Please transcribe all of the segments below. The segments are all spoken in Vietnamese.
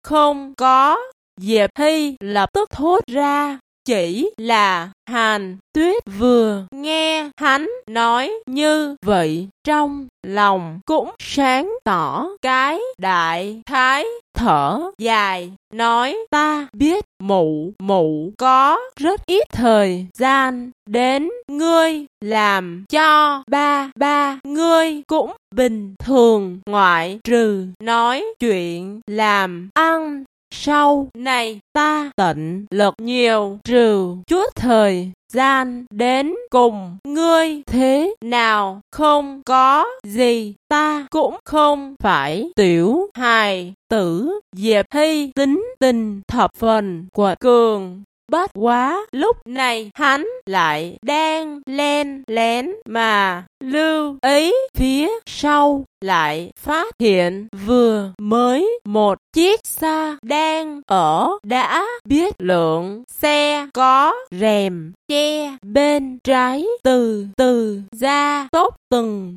không có. Diệp Hy lập tức thốt ra. Chỉ là Hàn Tuyết vừa nghe hắn nói như vậy, trong lòng cũng sáng tỏ cái đại khái, thở dài, nói ta biết mụ có rất ít thời gian, đến ngươi làm cho ba ngươi cũng bình thường, ngoại trừ nói chuyện làm ăn. Sau này ta tận lực nhiều trừ chút thời gian đến cùng ngươi, thế nào không có gì, ta cũng không phải tiểu hài tử. Diệp Hy tính tình thập phần quật cường, bất quá lúc này hắn lại đang len lén mà lưu ý phía sau, lại phát hiện vừa mới một chiếc xa đang ở đã biết lượng xe có rèm che bên trái từ từ ra tốc từng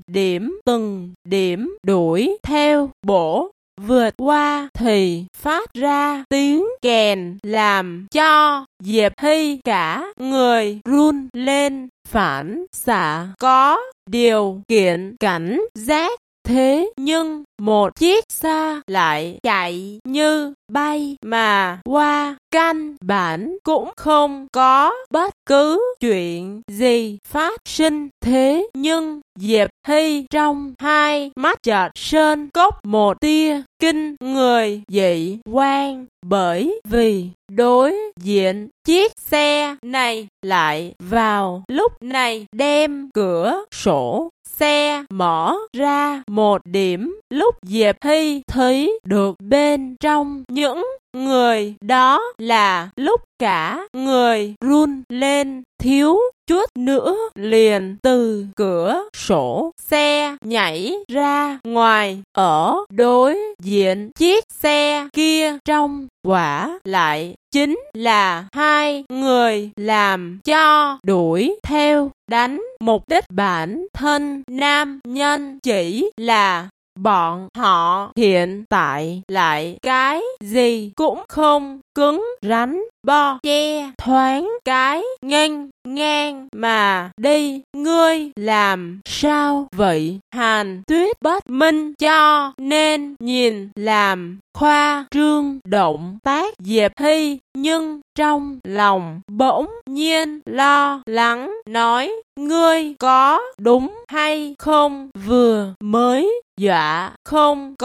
điểm đuổi theo, bổ vượt qua thì phát ra tiếng kèn làm cho Diệp Hy cả người run lên, phản xạ có điều kiện cảnh giác. Thế nhưng một chiếc xa lại chạy như bay mà qua, căn bản cũng không có bất cứ chuyện gì phát sinh. Thế nhưng Diệp Hy trong hai mắt chợt sơn cốc một tia kinh người dị quan, bởi vì đối diện chiếc xe này lại vào lúc này đem cửa sổ xe mở ra một điểm. Lúc Diệp Hy thấy được bên trong những người đó là lúc cả người run lên, thiếu chút nữa liền từ cửa sổ xe nhảy ra ngoài. Ở đối diện chiếc xe kia trong quả lại chính là hai người làm cho đuổi theo đánh. Mục đích bản thân nam nhân chỉ là bọn họ hiện tại lại cái gì cũng không, cứng rắn bo che thoáng cái nghênh ngang mà đi. Ngươi làm sao vậy? Hàn Tuyết bất minh, cho nên nhìn làm khoa trương động tác Diệp Hy, nhưng trong lòng bỗng nhiên lo lắng, nói ngươi có đúng hay không? Vừa mới dọa không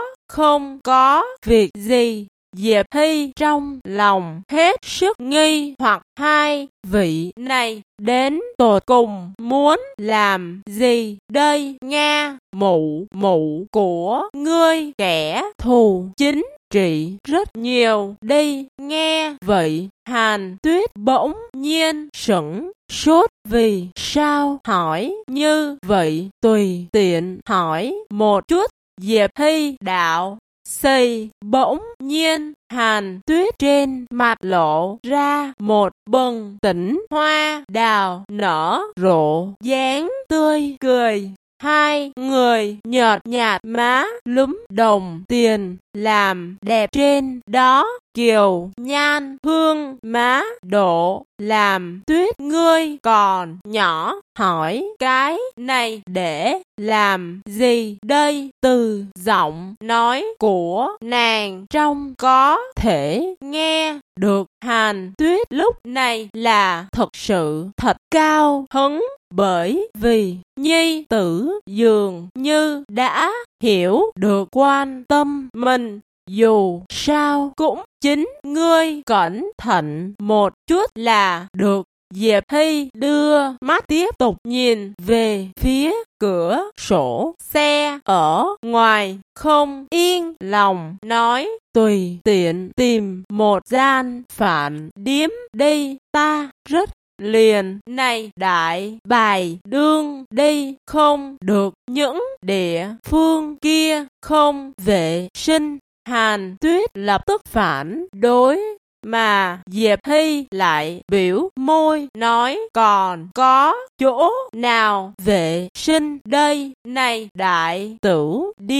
có việc gì. Diệp Hy trong lòng hết sức nghi hoặc, hai vị này đến tột cùng muốn làm gì đây? Nga, mụ của ngươi kẻ thù chính trị rất nhiều đi. Nghe vậy Hàn Tuyết bỗng nhiên sững sốt, vì sao hỏi như vậy? Tùy tiện hỏi một chút. Diệp Hy đạo. Xì, bỗng nhiên Hàn Tuyết trên mặt lộ ra một bừng tỉnh hoa đào nở rộ dáng tươi cười. Hai người nhợt nhạt má lúm đồng tiền làm đẹp trên đó, kiều nhan hương má độ làm Tuyết ngươi còn nhỏ, hỏi cái này để làm gì đây? Từ giọng nói của nàng trong có thể nghe được Hàn Tuyết lúc này là thật sự thật cao hứng, bởi vì nhi tử dường như đã hiểu được quan tâm mình. Dù sao cũng chính ngươi cẩn thận một chút là được. Diệp Hy đưa mắt tiếp tục nhìn về phía cửa sổ xe ở ngoài, không yên lòng nói, tùy tiện tìm một gian phản điếm đi, ta rất liền này đại bài đương đi không được, những địa phương kia không vệ sinh. Hàn Tuyết lập tức phản đối, mà Diệp Hy lại biểu môi nói, còn có chỗ nào vệ sinh đây? Này đại tửu điếm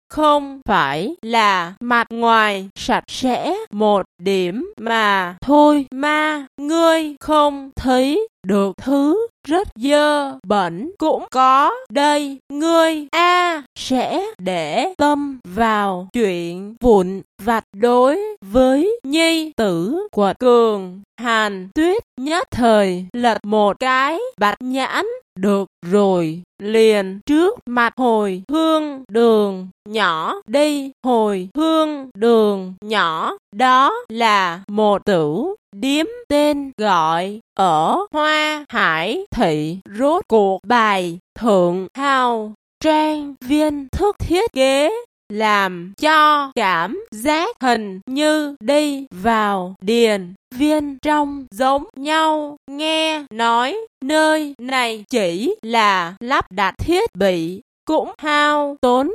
không phải là mặt ngoài sạch sẽ một điểm mà thôi mà ngươi không thấy được thứ rất dơ bẩn cũng có đây. Ngươi sẽ để tâm vào chuyện vụn vặt đối với nhi tử Quật Cường. Hàn Tuyết nhất thời lật một cái bạch nhãn. Được rồi, liền trước mặt hồi hương đường nhỏ đi. Hồi hương đường nhỏ đó là một tửu điếm tên gọi ở Hoa Hải Thị. Rốt cuộc bài thượng hào trang viên thức thiết kế làm cho cảm giác hình như đi vào điền viên trong giống nhau. Nghe nói nơi này chỉ là lắp đặt thiết bị cũng hao tốn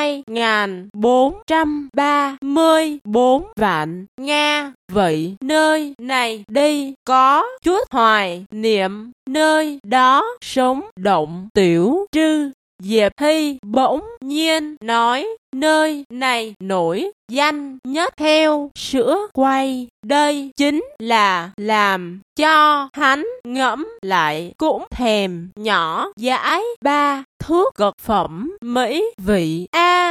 2.434 vạn Nga. Vậy nơi này đi có chút hoài niệm nơi đó sống động tiểu trư. Diệp Hy bỗng nhiên nói nơi này nổi danh nhất theo sữa quay. Đây chính là làm cho hắn ngẫm lại cũng thèm nhỏ dãi. Ba thước cực phẩm mỹ vị.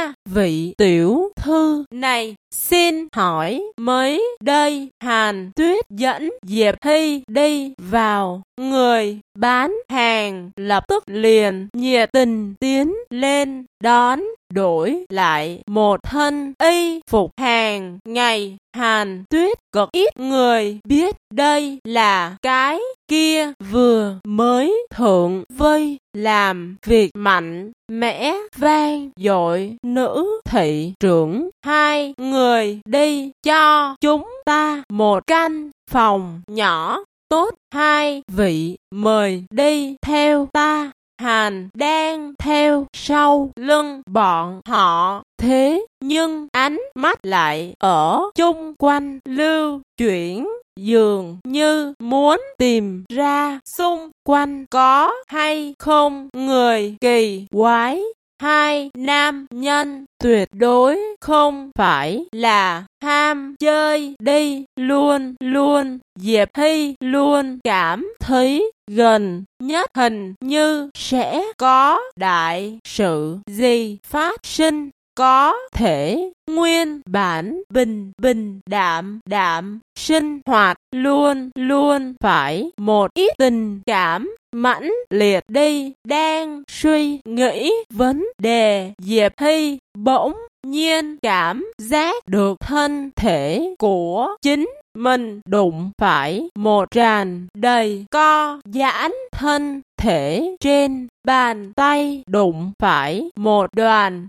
Vị tiểu thư này xin hỏi mới đây Hàn Tuyết dẫn Diệp Hy đi vào. Người bán hàng lập tức liền nhiệt tình tiến lên đón, đổi lại một thân y phục hàng ngày. Hàn Tuyết cực ít người biết đây là cái kia vừa mới thượng vây làm việc mạnh mẽ vang dội nữ thị trưởng. Hai người đi cho chúng ta một căn phòng nhỏ tốt. Hai vị mời đi theo ta. Hàn đang theo sau lưng bọn họ, thế nhưng ánh mắt lại ở chung quanh lưu chuyển, dường như muốn tìm ra xung quanh có hay không người kỳ quái. Hai nam nhân tuyệt đối không phải là ham chơi đi luôn luôn. Diệp Hy luôn cảm thấy gần nhất hình như sẽ có đại sự gì phát sinh. Có thể nguyên bản bình bình đạm đạm sinh hoạt luôn luôn phải một ít tình cảm mãnh liệt đi. Đang suy nghĩ vấn đề, Diệp Hy bỗng nhiên cảm giác được thân thể của chính mình đụng phải một tràn đầy co giãn. Thân thể trên bàn tay đụng phải một đoàn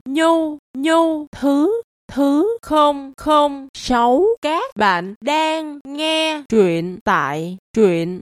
nhu thứ 006. Các bạn đang nghe truyện tại truyện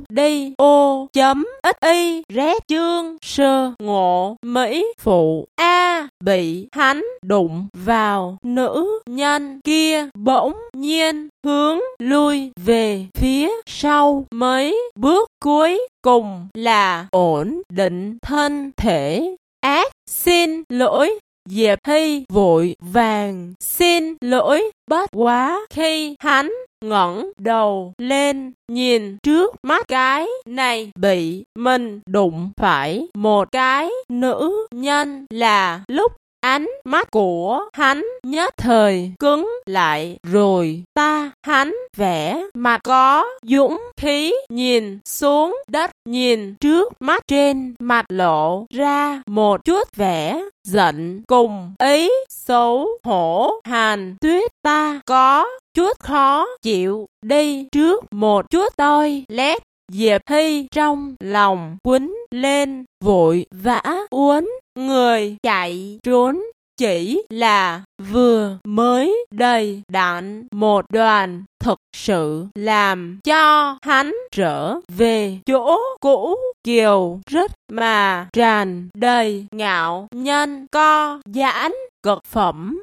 audio.xyz. Chương sơ ngộ Mỹ phụ bị hắn đụng vào, nữ nhân kia bỗng nhiên hướng lui về phía sau mấy bước, cuối cùng là ổn định thân thể. Xin lỗi. Diệp Hy vội vàng xin lỗi, bất quá khi hắn ngẩng đầu lên nhìn trước mắt cái này bị mình đụng phải một cái nữ nhân là lúc ánh mắt của hắn nhất thời cứng lại rồi. Hắn vẻ mặt có dũng khí nhìn xuống đất, nhìn trước mắt, trên mặt lộ ra một chút vẻ giận cùng ý xấu hổ. Hàn Tuyết, ta có chút khó chịu, đi trước một chút tôi lét. Diệp Hy trong lòng quýnh lên, vội vã uốn người chạy trốn. Chỉ là vừa mới đầy đặn một đoàn, thực sự làm cho hắn trở về chỗ cũ. Kiều rất mà tràn đầy ngạo nhân co giãn cực phẩm.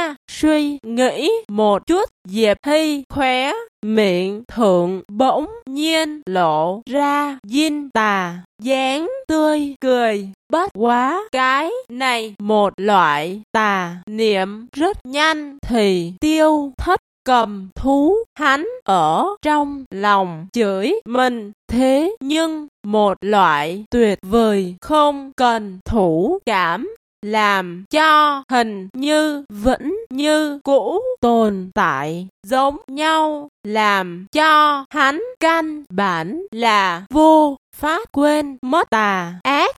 Suy nghĩ một chút, Diệp Hy khóe miệng thượng bỗng nhiên lộ ra dinh tà, dáng tươi cười. Bất quá cái này một loại tà niệm rất nhanh thì tiêu thất. Cầm thú hắn ở trong lòng chửi mình, thế nhưng một loại tuyệt vời không cần thủ cảm, làm cho hình như vẫn như cũ tồn tại giống nhau, làm cho hắn căn bản là vô phát quên mất tà ác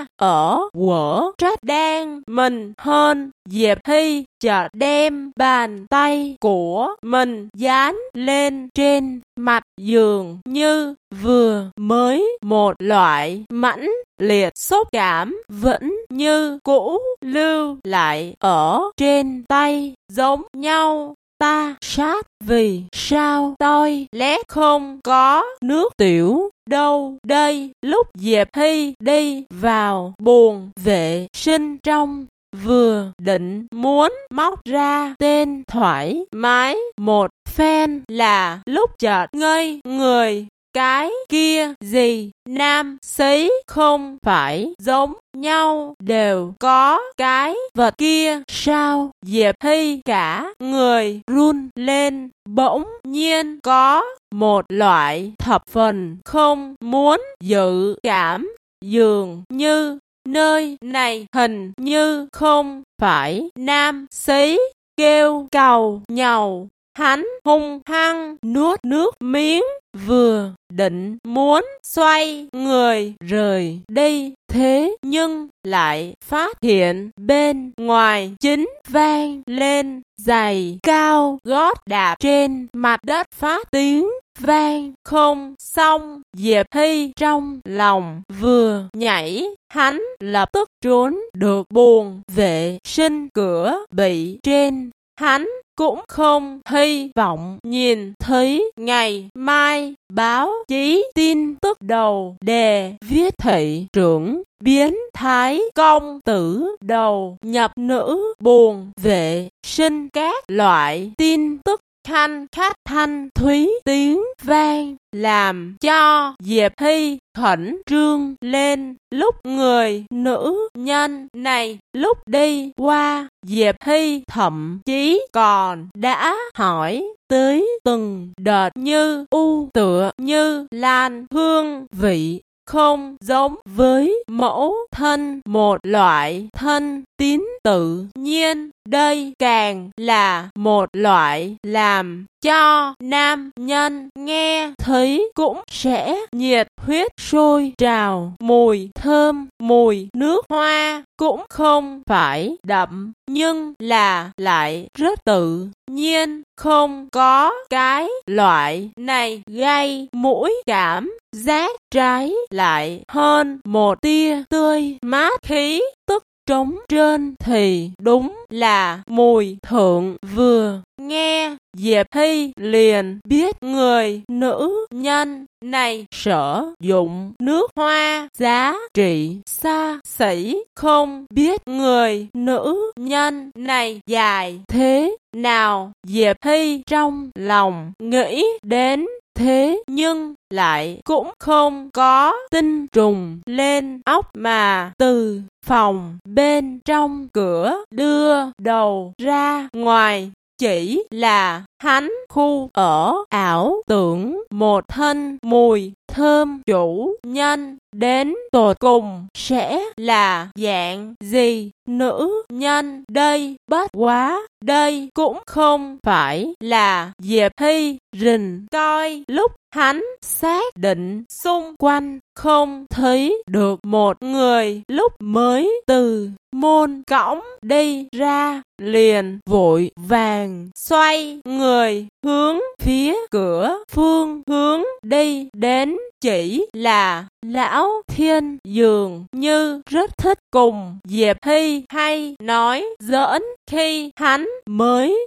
ở quở trách đang mình hơn. Diệp Hy chợt đem bàn tay của mình dán lên trên mặt giường, như vừa mới một loại mãnh liệt xúc cảm vẫn như cũ lưu lại ở trên tay giống nhau. Ta sát vì sao tôi lét không có nước tiểu đâu đây? Lúc Diệp Hy đi vào buồng vệ sinh trong, vừa định muốn móc ra tên thoải mái một phen là lúc chợt ngây người. Cái kia gì, nam sĩ không phải giống nhau đều có cái vật kia sao? Diệp Hy cả người run lên, bỗng nhiên có một loại thập phần không muốn dự cảm, dường như nơi này hình như không phải nam sĩ. Kêu cầu nhàu, hắn hung hăng nuốt nước miếng, vừa định muốn xoay người rời đi, thế nhưng lại phát hiện bên ngoài chính vang lên giày cao gót đạp trên mặt đất phát tiếng vang không xong. Diệp Hy trong lòng vừa nhảy, hắn lập tức trốn được buồng vệ sinh cửa bị trên. Hắn cũng không hy vọng nhìn thấy ngày mai báo chí tin tức đầu đề viết thị trưởng biến thái công tử đầu nhập nữ buồng vệ sinh, các loại tin tức khanh khách thanh thúy tiếng vang làm cho Diệp Hy khẩn trương lên. Lúc người nữ nhân này lúc đi qua, Diệp Hy thậm chí còn đã hỏi tới từng đợt như tựa như lan hương vị không giống với mẫu thân một loại thân tín tự nhiên. Đây càng là một loại làm cho nam nhân nghe thấy cũng sẽ nhiệt huyết sôi trào. Mùi thơm, mùi nước hoa cũng không phải đậm, nhưng là lại rất tự nhiên, không có cái loại này gây mũi cảm giác, trái lại hơn một tia tươi mát khí tức trống trơn thì đúng là mùi thượng. Vừa nghe Diệp Hy liền biết người nữ nhân này sử dụng nước hoa giá trị xa xỉ, không biết người nữ nhân này dài thế nào. Diệp Hy trong lòng nghĩ đến, thế nhưng lại cũng không có tinh trùng lên óc, mà từ phòng bên trong cửa đưa đầu ra ngoài. Chỉ là hắn khu ở ảo tưởng một thân mùi thơm chủ nhân đến tột cùng sẽ là dạng gì nữ nhân đây. Bất quá đây cũng không phải là Diệp Hy rình coi. Lúc hắn xác định xung quanh không thấy được một người, lúc mới từ môn cõng đi ra, liền vội vàng xoay người hướng phía cửa phương hướng đi đến. Chỉ là Lão Thiên dường như rất thích cùng Diệp Hy hay nói giỡn. Khi hắn mới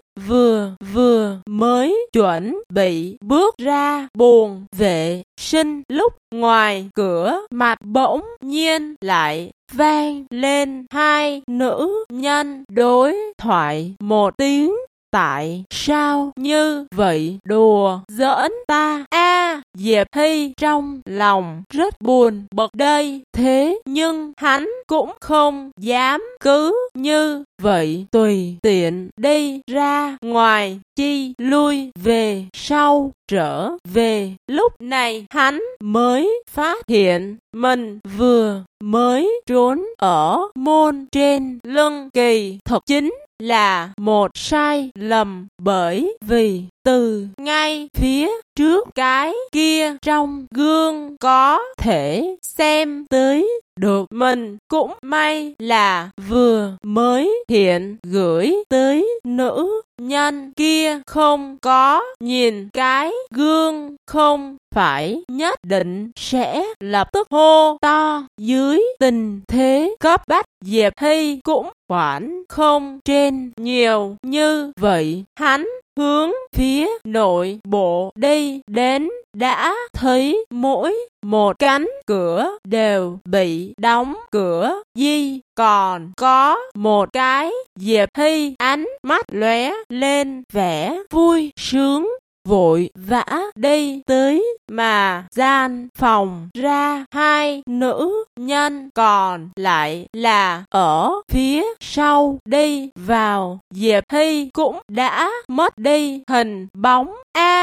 mới chuẩn bị bước ra buồng vệ sinh, lúc ngoài cửa mặt bỗng nhiên lại vang lên hai nữ nhân đối thoại một tiếng. Tại sao như vậy, đùa giỡn ta Diệp Hy trong lòng rất buồn bực đây, thế nhưng hắn cũng không dám cứ như vậy tùy tiện đi ra ngoài, chi lui về sau trở về. Lúc này hắn mới phát hiện mình vừa mới trốn ở môn trên lưng kỳ thực chính là một sai lầm, bởi vì từ ngay phía trước cái kia trong gương có thể xem tới được mình, cũng may là vừa mới hiện gửi tới nữ nhân kia không có nhìn cái gương, không phải nhất định sẽ lập tức hô to. Dưới tình thế cấp bách, Diệp Hy cũng quản không trên nhiều như vậy, hắn hướng phía nội bộ đi đến, đã thấy mỗi một cánh cửa đều bị đóng cửa, duy còn có một cái. Diệp Hy ánh mắt lóe lên vẻ vui sướng, vội vã đi tới, mà gian phòng ra hai nữ nhân còn lại là ở phía sau đi vào. Diệp Hy cũng đã mất đi hình bóng.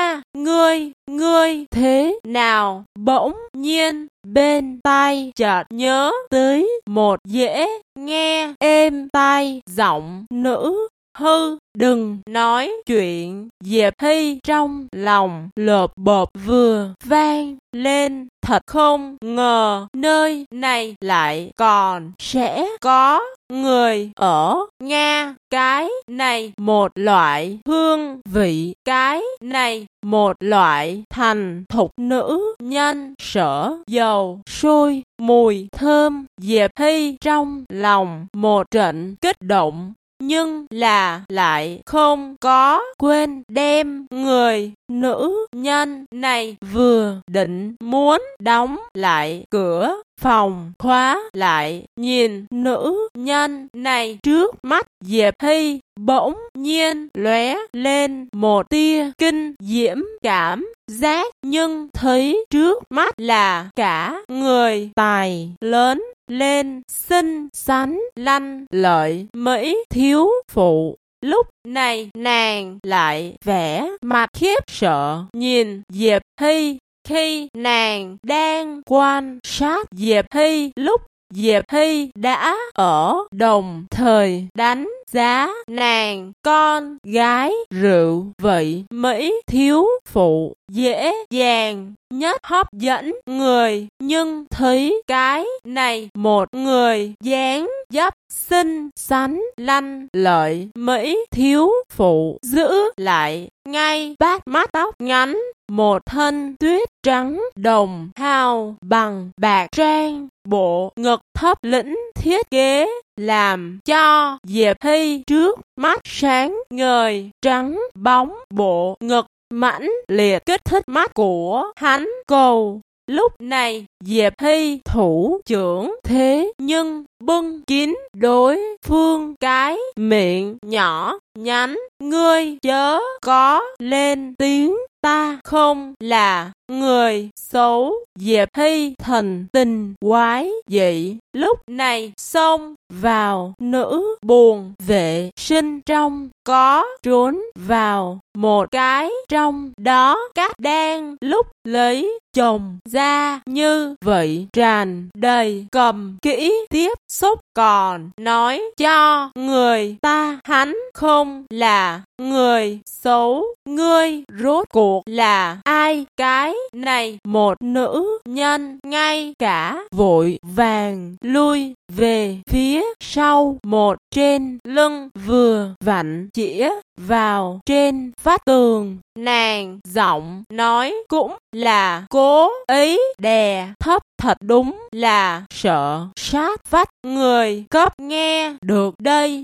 Ngươi thế nào? Bỗng nhiên bên tai chợt nhớ tới một dễ nghe êm tai giọng nữ. Hư, đừng nói chuyện. Diệp Hy trong lòng lột bột vừa vang lên, thật không ngờ nơi này lại còn sẽ có người ở Nga. Cái này một loại hương vị, cái này một loại thành thục nữ nhân sở dầu sôi mùi thơm. Diệp Hy trong lòng một trận kích động, nhưng là lại không có quên đem người nữ nhân này vừa định muốn đóng lại cửa phòng khóa lại, nhìn nữ nhân này trước mắt. Diệp Hy bỗng nhiên lóe lên một tia kinh diễm cảm giác, nhưng thấy trước mắt là cả người tài lớn lên, xinh xắn lanh lợi Mỹ thiếu phụ. Lúc này nàng lại vẻ mặt khiếp sợ nhìn Diệp Hy. Khi nàng đang quan sát Diệp Hy, lúc Diệp Hy đã ở đồng thời đánh giá nàng con gái rượu vậy Mỹ thiếu phụ dễ dàng nhất hấp dẫn người, nhưng thấy cái này một người dáng dấp xinh xắn lanh lợi Mỹ thiếu phụ giữ lại ngay bắt mắt, tóc ngắn, một thân tuyết trắng đồng hào bằng bạc trang, bộ ngực thấp lĩnh thiết kế làm cho Diệp Hy trước mắt sáng ngời. Trắng bóng bộ ngực mãnh liệt kích thích mắt của hắn cầu. Lúc này Diệp Hy thủ trưởng thế nhưng bưng kín đối phương cái miệng nhỏ nhắn. Ngươi chớ có lên tiếng, ta không là người xấu. Diệp Hy thần tình quái dị, lúc này xông vào nữ buồng vệ sinh trong, có trốn vào một cái trong đó các đang lúc lấy chồng ra như vậy tràn đầy cầm kỹ tiếp xúc, còn nói cho người ta hắn không là người xấu. Ngươi rốt cuộc là ai? Cái này một nữ nhân ngay cả vội vàng lui về phía sau một, trên lưng vừa vặn chĩa vào trên vách tường. Nàng giọng nói cũng là cố ý đè thấp, thật đúng là sợ sát vách người cấp nghe được đây.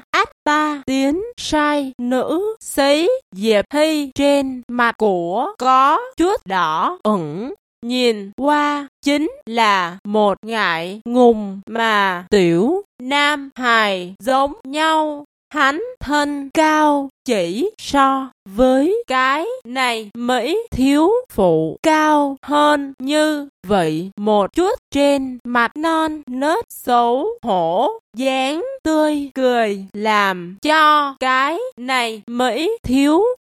Ta tiến sai nữ xí. Diệp Hy trên mặt của có chút đỏ ửng, nhìn qua chính là một ngại ngùng mà tiểu nam hài giống nhau. hắn thân cao chỉ so với cái này Mỹ thiếu phụ cao hơn như vậy một chút, trên mặt non nớt xấu hổ, dáng tươi cười làm cho cái này Mỹ thiếu